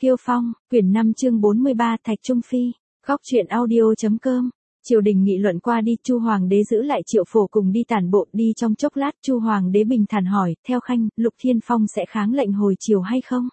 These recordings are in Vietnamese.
Kiêu Phong, quyển 5 chương 43 Thạch Trung Phi, góc truyện audio.com. Triều đình nghị luận qua đi, Chu Hoàng đế giữ lại Triệu Phổ cùng đi tản bộ. Đi trong chốc lát, Chu Hoàng đế bình thản hỏi, theo khanh, Lục Thiên Phong sẽ kháng lệnh hồi triều hay không?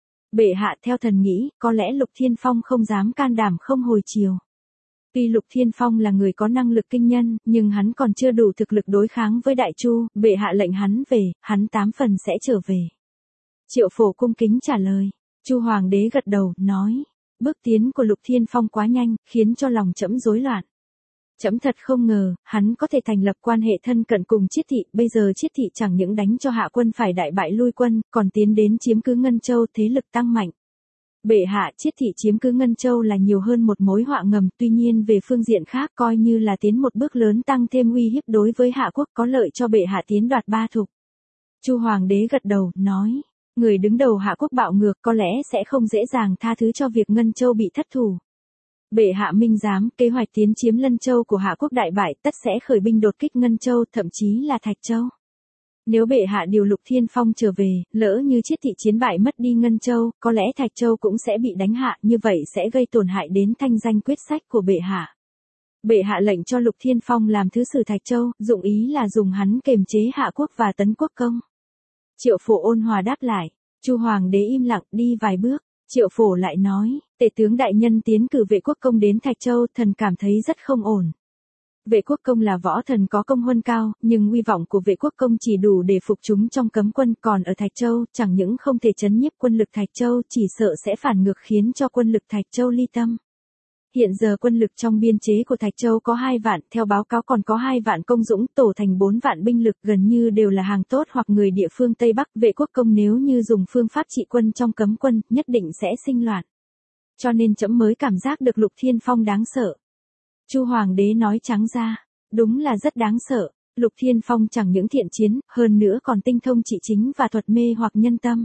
Bệ hạ, theo thần nghĩ, có lẽ Lục Thiên Phong không dám can đảm không hồi triều. Tuy Lục Thiên Phong là người có năng lực kinh nhân, nhưng hắn còn chưa đủ thực lực đối kháng với Đại Chu. Bệ hạ lệnh hắn về, hắn 8 phần sẽ trở về. Triệu Phổ cung kính trả lời. Chu Hoàng đế gật đầu, nói, bước tiến của Lục Thiên Phong quá nhanh, khiến cho lòng trẫm rối loạn. Trẫm thật không ngờ, hắn có thể thành lập quan hệ thân cận cùng Chiết thị, bây giờ Chiết thị chẳng những đánh cho hạ quân phải đại bại lui quân, còn tiến đến chiếm cứ Ngân Châu, thế lực tăng mạnh. Bệ hạ, Chiết thị chiếm cứ Ngân Châu là nhiều hơn một mối họa ngầm, tuy nhiên về phương diện khác coi như là tiến một bước lớn, tăng thêm uy hiếp đối với hạ quốc, có lợi cho bệ hạ tiến đoạt ba thục. Chu Hoàng đế gật đầu, nói, người đứng đầu hạ quốc bạo ngược có lẽ sẽ không dễ dàng tha thứ cho việc Ngân Châu bị thất thủ. Bệ hạ minh giám, kế hoạch tiến chiếm Lân Châu của hạ quốc đại bại, tất sẽ khởi binh đột kích Ngân Châu, thậm chí là Thạch Châu. Nếu bệ hạ điều Lục Thiên Phong trở về, lỡ như Chiết thị chiến bại mất đi Ngân Châu, có lẽ Thạch Châu cũng sẽ bị đánh hạ, như vậy sẽ gây tổn hại đến thanh danh quyết sách của bệ hạ. Bệ hạ lệnh cho Lục Thiên Phong làm thứ sử Thạch Châu, dụng ý là dùng hắn kiềm chế hạ quốc và tấn quốc công. Triệu Phổ ôn hòa đáp lại. Chu Hoàng đế im lặng, đi vài bước. Triệu Phổ lại nói, tể tướng đại nhân tiến cử Vệ Quốc công đến Thạch Châu, thần cảm thấy rất không ổn. Vệ Quốc công là võ thần có công huân cao, nhưng uy vọng của Vệ Quốc công chỉ đủ để phục chúng trong cấm quân, còn ở Thạch Châu, chẳng những không thể trấn nhiếp quân lực Thạch Châu, chỉ sợ sẽ phản ngược khiến cho quân lực Thạch Châu ly tâm. Hiện giờ quân lực trong biên chế của Thạch Châu có 2 vạn, theo báo cáo còn có 2 vạn công dũng, tổ thành 4 vạn binh lực, gần như đều là hàng tốt hoặc người địa phương Tây Bắc. Vệ Quốc công nếu như dùng phương pháp trị quân trong cấm quân, nhất định sẽ sinh loạn. Cho nên trẫm mới cảm giác được Lục Thiên Phong đáng sợ. Chu Hoàng đế nói trắng ra, đúng là rất đáng sợ. Lục Thiên Phong chẳng những thiện chiến, hơn nữa còn tinh thông trị chính và thuật mê hoặc nhân tâm.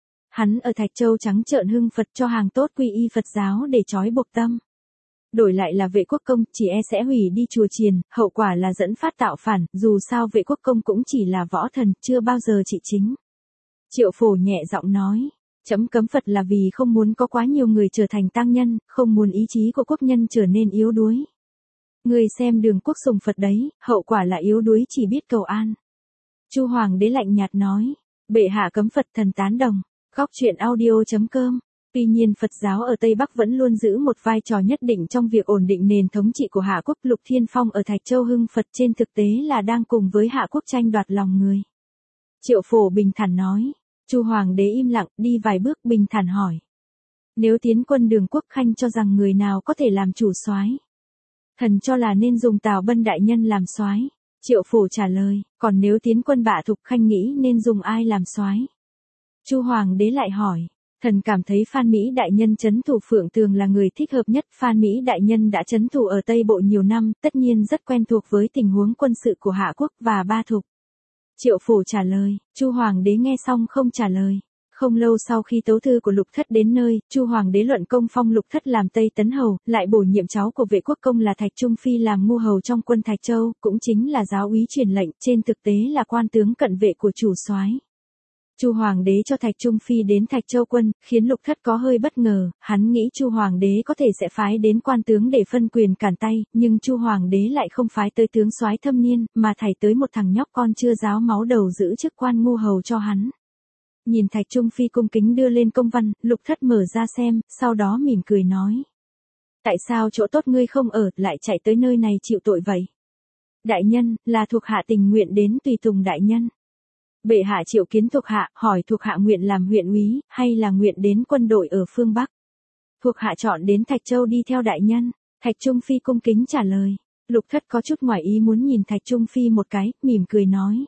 Hắn ở Thạch Châu trắng trợn hưng Phật cho hàng tốt quy y Phật giáo để trói buộc tâm. Đổi lại là Vệ Quốc công, chỉ sẽ hủy đi chùa chiền, hậu quả là dẫn phát tạo phản, dù sao Vệ Quốc công cũng chỉ là võ thần, chưa bao giờ trị chính. Triệu Phổ nhẹ giọng nói, trẫm cấm Phật là vì không muốn có quá nhiều người trở thành tăng nhân, không muốn ý chí của quốc nhân trở nên yếu đuối. Người xem Đường Quốc sùng Phật đấy, hậu quả là yếu đuối chỉ biết cầu an. Chu Hoàng đế lạnh nhạt nói, bệ hạ cấm Phật, thần tán đồng. Góc truyện audio.com. Tuy nhiên Phật giáo ở Tây Bắc vẫn luôn giữ một vai trò nhất định trong việc ổn định nền thống trị của Hạ quốc. Lục Thiên Phong ở Thạch Châu hưng Phật trên thực tế là đang cùng với Hạ quốc tranh đoạt lòng người. Triệu Phổ bình thản nói. Chu Hoàng đế im lặng, đi vài bước bình thản hỏi. Nếu tiến quân Đường Quốc, khanh cho rằng người nào có thể làm chủ soái? Thần cho là nên dùng Tào Bân đại nhân làm soái. Triệu Phổ trả lời, còn nếu tiến quân Bạ Thục, khanh nghĩ nên dùng ai làm soái? Chu Hoàng đế lại hỏi. Thần cảm thấy Phan Mỹ đại nhân trấn thủ Phượng Tường là người thích hợp nhất. Phan Mỹ đại nhân đã trấn thủ ở Tây Bộ nhiều năm, tất nhiên rất quen thuộc với tình huống quân sự của Hạ quốc và Ba Thục. Triệu Phổ trả lời. Chu Hoàng đế nghe xong không trả lời. Không lâu sau khi tấu thư của Lục Thất đến nơi, Chu Hoàng đế luận công phong Lục Thất làm Tây Tấn hầu, lại bổ nhiệm cháu của Vệ Quốc công là Thạch Trung Phi làm ngu hầu trong quân Thạch Châu, cũng chính là giáo úy truyền lệnh, trên thực tế là quan tướng cận vệ của chủ soái. Chu Hoàng đế cho Thạch Trung Phi đến Thạch Châu quân, khiến Lục Thất có hơi bất ngờ, hắn nghĩ Chu Hoàng đế có thể sẽ phái đến quan tướng để phân quyền cản tay, nhưng Chu Hoàng đế lại không phái tới tướng soái thâm niên, mà thảy tới một thằng nhóc con chưa ráo máu đầu giữ chức quan ngu hầu cho hắn. Nhìn Thạch Trung Phi cung kính đưa lên công văn, Lục Thất mở ra xem, sau đó mỉm cười nói. Tại sao chỗ tốt ngươi không ở, lại chạy tới nơi này chịu tội vậy? Đại nhân, là thuộc hạ tình nguyện đến tùy tùng đại nhân. Bệ hạ triệu kiến thuộc hạ, hỏi thuộc hạ nguyện làm huyện úy, hay là nguyện đến quân đội ở phương Bắc. Thuộc hạ chọn đến Thạch Châu đi theo đại nhân. Thạch Trung Phi cung kính trả lời. Lục Thất có chút ngoài ý muốn nhìn Thạch Trung Phi một cái, mỉm cười nói.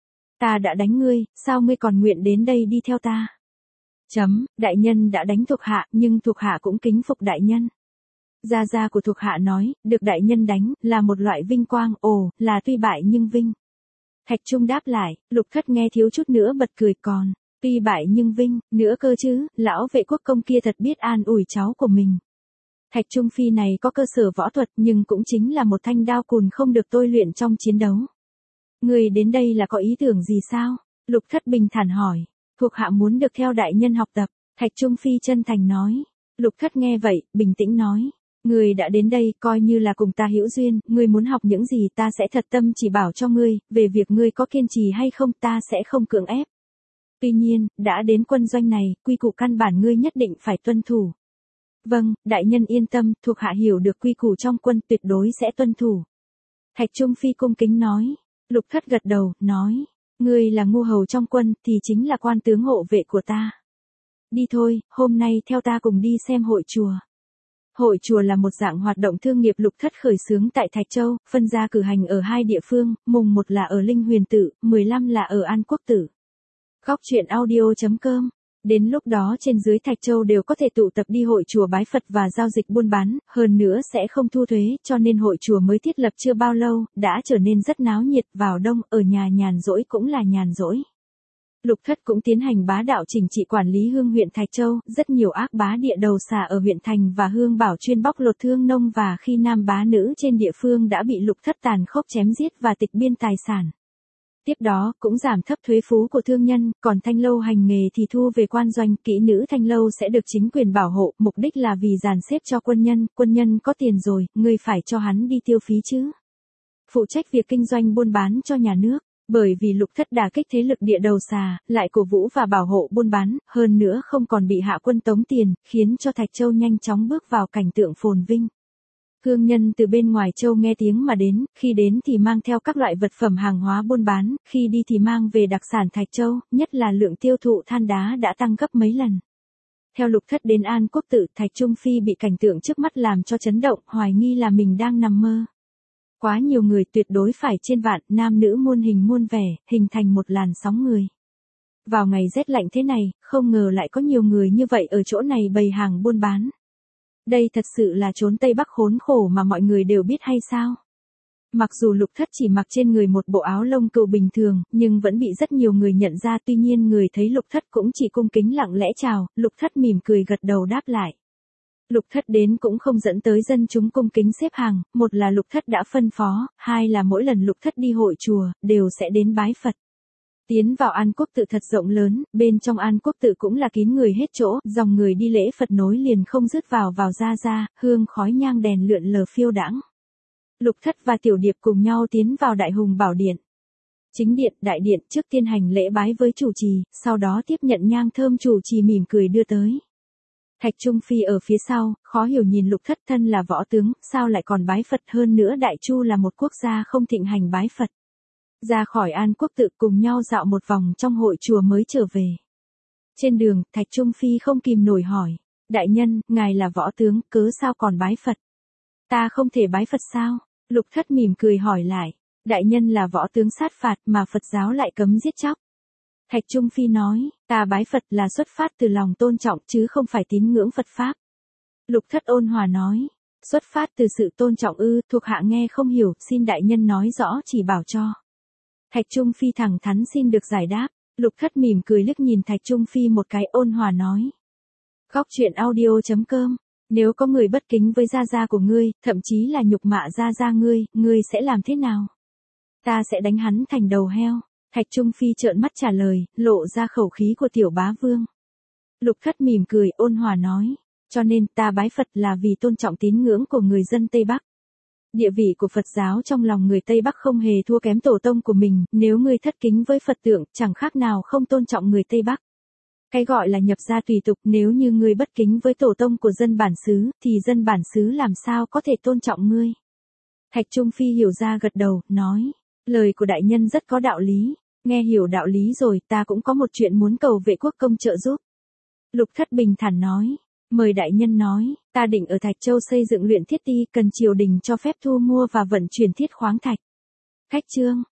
Ta đã đánh ngươi, sao ngươi còn nguyện đến đây đi theo ta? Đại nhân đã đánh thuộc hạ, nhưng thuộc hạ cũng kính phục đại nhân. Gia gia của thuộc hạ nói, được đại nhân đánh, là một loại vinh quang, là tuy bại nhưng vinh. Thạch Trung đáp lại, Lục Thất nghe thiếu chút nữa bật cười còn, tuy bại nhưng vinh, nữa cơ chứ, lão Vệ Quốc công kia thật biết an ủi cháu của mình. Thạch Trung Phi này có cơ sở võ thuật nhưng cũng chính là một thanh đao cùn không được tôi luyện trong chiến đấu. Người đến đây là có ý tưởng gì sao? Lục Thất bình thản hỏi, thuộc hạ muốn được theo đại nhân học tập. Thạch Trung Phi chân thành nói. Lục Thất nghe vậy, bình tĩnh nói. Ngươi đã đến đây, coi như là cùng ta hữu duyên, ngươi muốn học những gì ta sẽ thật tâm chỉ bảo cho ngươi, về việc ngươi có kiên trì hay không ta sẽ không cưỡng ép. Tuy nhiên, đã đến quân doanh này, quy củ căn bản ngươi nhất định phải tuân thủ. Vâng, đại nhân yên tâm, thuộc hạ hiểu được quy củ trong quân tuyệt đối sẽ tuân thủ. Thạch Trung Phi cung kính nói. Lục Thất gật đầu, nói. Ngươi là ngu hầu trong quân thì chính là quan tướng hộ vệ của ta. Đi thôi, hôm nay theo ta cùng đi xem hội chùa. Hội chùa là một dạng hoạt động thương nghiệp Lục Thất khởi xướng tại Thạch Châu, phân ra cử hành ở 2 địa phương, mùng 1 là ở Linh Huyền Tự, 15 là ở An Quốc Tự. Góc truyện audio.com. Đến lúc đó trên dưới Thạch Châu đều có thể tụ tập đi hội chùa bái Phật và giao dịch buôn bán, hơn nữa sẽ không thu thuế, cho nên hội chùa mới thiết lập chưa bao lâu, đã trở nên rất náo nhiệt, vào đông, ở nhà nhàn rỗi cũng là nhàn rỗi. Lục Thất cũng tiến hành bá đạo chỉnh trị quản lý hương huyện Thạch Châu, rất nhiều ác bá địa đầu xà ở huyện thành và hương bảo chuyên bóc lột thương nông và khi nam bá nữ trên địa phương đã bị Lục Thất tàn khốc chém giết và tịch biên tài sản. Tiếp đó, cũng giảm thấp thuế phú của thương nhân, còn thanh lâu hành nghề thì thu về quan doanh, kỹ nữ thanh lâu sẽ được chính quyền bảo hộ, mục đích là vì dàn xếp cho quân nhân có tiền rồi, ngươi phải cho hắn đi tiêu phí chứ. Phụ trách việc kinh doanh buôn bán cho nhà nước, bởi vì Lục Thất đả kích thế lực địa đầu xà, lại cổ vũ và bảo hộ buôn bán, hơn nữa không còn bị hạ quân tống tiền, khiến cho Thạch Châu nhanh chóng bước vào cảnh tượng phồn vinh. Thương nhân từ bên ngoài châu nghe tiếng mà đến, khi đến thì mang theo các loại vật phẩm hàng hóa buôn bán, khi đi thì mang về đặc sản Thạch Châu, nhất là lượng tiêu thụ than đá đã tăng gấp mấy lần. Theo Lục Thất đến An Quốc Tự, Thạch Trung Phi bị cảnh tượng trước mắt làm cho chấn động, hoài nghi là mình đang nằm mơ. Quá nhiều người, tuyệt đối phải trên vạn, nam nữ muôn hình muôn vẻ, hình thành một làn sóng người. Vào ngày rét lạnh thế này, không ngờ lại có nhiều người như vậy ở chỗ này bày hàng buôn bán. Đây thật sự là chốn Tây Bắc khốn khổ mà mọi người đều biết hay sao? Mặc dù Lục Thất chỉ mặc trên người một bộ áo lông cừu bình thường, nhưng vẫn bị rất nhiều người nhận ra, tuy nhiên người thấy Lục Thất cũng chỉ cung kính lặng lẽ chào, Lục Thất mỉm cười gật đầu đáp lại. Lục Thất đến cũng không dẫn tới dân chúng cung kính xếp hàng, một là Lục Thất đã phân phó, hai là mỗi lần Lục Thất đi hội chùa, đều sẽ đến bái Phật. Tiến vào An Quốc Tự thật rộng lớn, bên trong An Quốc Tự cũng là kín người hết chỗ, dòng người đi lễ Phật nối liền không dứt vào ra, hương khói nhang đèn lượn lờ phiêu đãng. Lục Thất và Tiểu Điệp cùng nhau tiến vào Đại Hùng Bảo Điện. Chính điện, đại điện trước tiên hành lễ bái với chủ trì, sau đó tiếp nhận nhang thơm chủ trì mỉm cười đưa tới. Thạch Trung Phi ở phía sau, khó hiểu nhìn Lục Thất, thân là võ tướng, sao lại còn bái Phật, hơn nữa Đại Chu là một quốc gia không thịnh hành bái Phật. Ra khỏi An Quốc Tự cùng nhau dạo một vòng trong hội chùa mới trở về. Trên đường, Thạch Trung Phi không kìm nổi hỏi. Đại nhân, ngài là võ tướng, cớ sao còn bái Phật? Ta không thể bái Phật sao? Lục Thất mỉm cười hỏi lại. Đại nhân là võ tướng sát phạt mà Phật giáo lại cấm giết chóc. Thạch Trung Phi nói, ta bái Phật là xuất phát từ lòng tôn trọng chứ không phải tín ngưỡng Phật Pháp. Lục Thất ôn hòa nói, xuất phát từ sự tôn trọng ư, thuộc hạ nghe không hiểu, xin đại nhân nói rõ chỉ bảo cho. Thạch Trung Phi thẳng thắn xin được giải đáp. Lục Thất mỉm cười liếc nhìn Thạch Trung Phi một cái, ôn hòa nói. Góc truyện audio.com. Nếu có người bất kính với gia gia của ngươi, thậm chí là nhục mạ gia gia ngươi sẽ làm thế nào? Ta sẽ đánh hắn thành đầu heo. Thạch Trung Phi trợn mắt trả lời, lộ ra khẩu khí của tiểu bá vương. Lục Thất mỉm cười, ôn hòa nói. Cho nên ta bái Phật là vì tôn trọng tín ngưỡng của người dân Tây Bắc. Địa vị của Phật giáo trong lòng người Tây Bắc không hề thua kém tổ tông của mình, nếu ngươi thất kính với Phật tượng, chẳng khác nào không tôn trọng người Tây Bắc. Cái gọi là nhập gia tùy tục, nếu như ngươi bất kính với tổ tông của dân bản xứ, thì dân bản xứ làm sao có thể tôn trọng ngươi. Thạch Trung Phi hiểu ra gật đầu, nói, lời của đại nhân rất có đạo lý, nghe hiểu đạo lý rồi, ta cũng có một chuyện muốn cầu Vệ Quốc công trợ giúp. Lục Thất bình thản nói. Mời đại nhân nói, ta định ở Thạch Châu xây dựng luyện thiết ti, cần triều đình cho phép thu mua và vận chuyển thiết khoáng thạch. Khách trương,